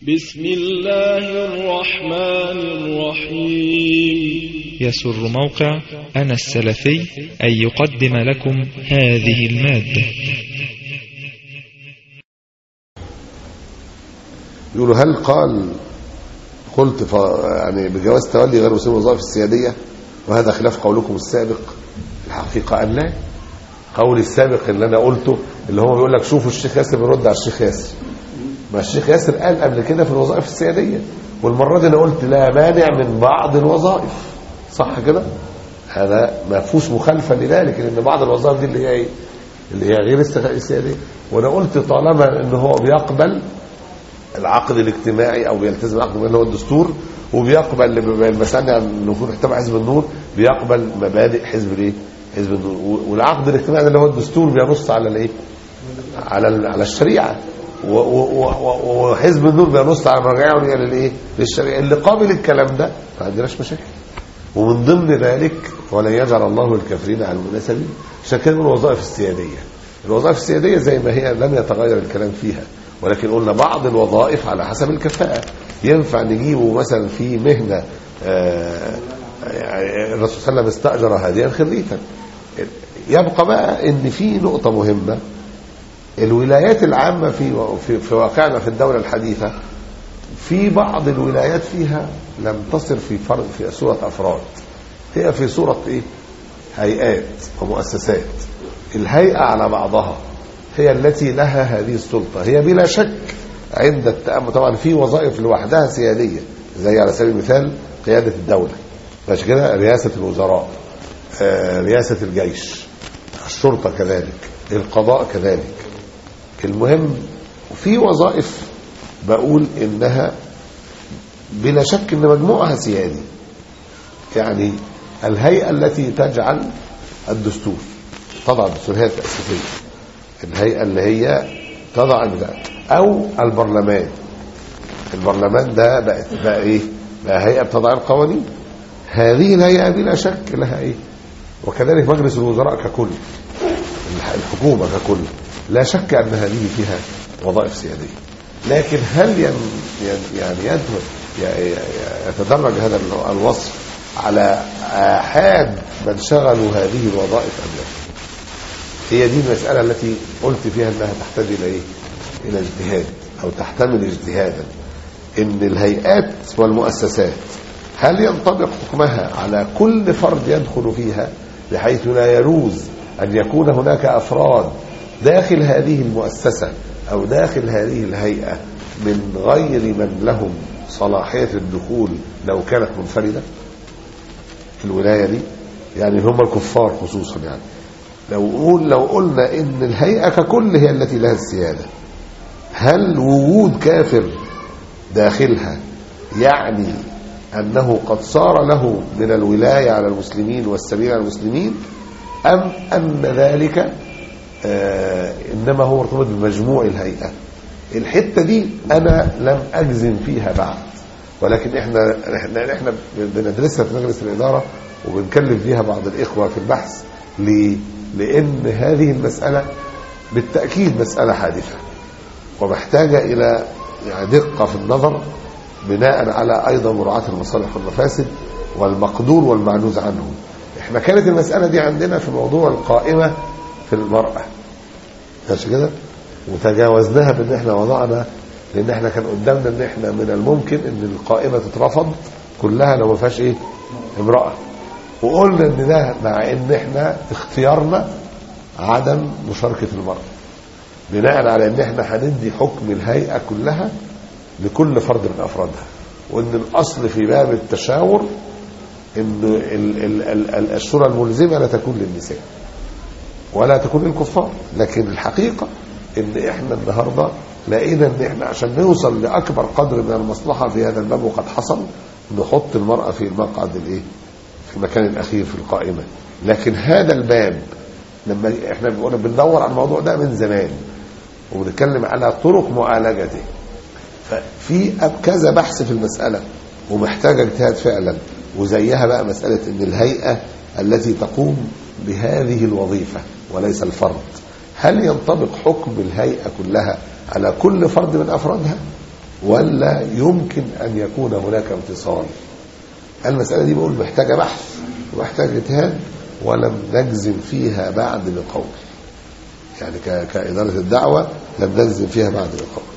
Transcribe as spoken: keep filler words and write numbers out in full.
بسم الله الرحمن الرحيم. يسر موقع أنا السلفي أن يقدم لكم هذه المادة. يقولوا هل قال قلت ف... يعني بجواز تولي غير مسلم الوظائف السيادية وهذا خلاف قولكم السابق؟ الحقيقة أن لا. قول السابق اللي أنا قلته اللي هو بيقول لك شوفوا الشيخ ياسر بيرد على الشيخ ياسر، ما الشيخ ياسر قال قبل كده في الوظائف السيادية، والمرة دي أنا قلت لا مانع من بعض الوظائف، صح كده؟ هذا ما فيهوش مخالفة لذلك، لأن بعض الوظائف دي اللي هي اللي هي غير السيادية، وأنا قلت طالما إن هو بيقبل العقد الاجتماعي او بيلتزم العقد اللي هو الدستور، وبيقبل المسألة انه يكون تبع حزب النور، بيقبل مبادئ حزب الايه؟ حزب النور. والعقد الاجتماعي اللي هو الدستور بينص على الايه؟ على على الشريعه، وحزب النور بينص على مرجعيه للايه؟ للشريعه. اللي قابل الكلام ده ما عندناش مشاكل، ومن ضمن ذلك ولن يجعل الله الكافرين على المؤمنين سبيلا. عشان كده الوظائف السياديه الوظائف السياديه زي ما هي لم يتغير الكلام فيها، ولكن قلنا بعض الوظائف على حسب الكفاءة. ينفع نجيبه مثلا في مهنة الرسول صلى الله عليه وسلم استأجر هاديا خريفا. يبقى بقى ان في نقطة مهمة، الولايات العامة في في, في واقعنا في الدولة الحديثة، في بعض الولايات فيها لم تصر في فرد في صورة أفراد، هي في صورة ايه؟ هيئات ومؤسسات. الهيئة على بعضها هي التي لها هذه السلطة، هي بلا شك عند التأمل. طبعا في وظائف لوحدها سيادية، زي على سبيل المثال قيادة الدولة، ماشي كده، رئاسة الوزراء، آه، رئاسة الجيش، الشرطة كذلك، القضاء كذلك. المهم في وظائف بقول إنها بلا شك إن مجموعها سيادي، يعني الهيئة التي تجعل الدستور تضع الدستور هي التأسيسية، الهيئة اللي هي تضع البداية، او البرلمان. البرلمان ده بقى, بقى ايه؟ بقى هيئة بتضع القوانين. هذه الهيئة بلا شك لها ايه؟ وكذلك مجلس الوزراء ككل، الحكومة ككل، لا شك ان هذه فيها وظائف سيادية. لكن هل ين يعني يدخل يتدرج هذا الوصف على آحاد من شغلوا هذه الوظائف ام لا؟ هي دي المسألة التي قلت فيها أنها تحتاج إلى إيه؟ إلى اجتهاد، أو تحتمل اجتهادا. إن الهيئات والمؤسسات هل ينطبق حكمها على كل فرد يدخل فيها، بحيث لا يجوز أن يكون هناك أفراد داخل هذه المؤسسة أو داخل هذه الهيئة من غير من لهم صلاحية الدخول لو كانت منفردة؟ الولاية دي يعني هم الكفار خصوصا، يعني لو قول لو قلنا ان الهيئة ككل هي التي لها السيادة، هل وجود كافر داخلها يعني انه قد صار له من الولاية على المسلمين والسبيل على المسلمين، ام ان ذلك آه انما هو مرتبط بمجموع الهيئة؟ الحتة دي انا لم اجزم فيها بعد، ولكن احنا احنا احنا بندرسها في مجلس الإدارة وبنكلم فيها بعض الاخوة في البحث. ليه؟ لأن هذه المسألة بالتأكيد مسألة حادثة ومحتاجة إلى دقة في النظر، بناء على أيضا مراعاة المصالح والمفاسد والمقدور والمعنوز عنه. احنا كانت المسألة دي عندنا في موضوع القائمة في المرأة، مش كده؟ وتجاوزناها بأن احنا وضعنا، لأن احنا كان قدامنا أن احنا من الممكن أن القائمة تترفض كلها لو ما فيهاش ايه؟ امرأة. وقلنا ان ده مع ان احنا اختيارنا عدم مشاركة المرأة، بناء على ان احنا هندي حكم الهيئة كلها لكل فرد من افرادها، وان الاصل في باب التشاور ان الشورى الملزمة لا تكون للنساء ولا تكون للكفار. لكن الحقيقة ان احنا النهاردة لقينا ان احنا عشان نوصل لاكبر قدر من المصلحة في هذا الباب، وقد حصل، نحط المرأة في المقعد الايه؟ في المكان الأخير في القائمة. لكن هذا الباب لما احنا بندور على الموضوع ده من زمان وبنتكلم على طرق معالجته، ففي كذا بحث في المسألة ومحتاجة اجتهاد فعلا. وزيها بقى مسألة ان الهيئة التي تقوم بهذه الوظيفة وليس الفرد، هل ينطبق حكم الهيئة كلها على كل فرد من أفرادها؟ ولا يمكن أن يكون هناك امتصال؟ المسألة دي بقول محتاجة بحث ومحتاجة اجتهاد، ولم نجزم فيها بعد بقول، يعني كإدارة الدعوة لم نجزم فيها بعد بقول.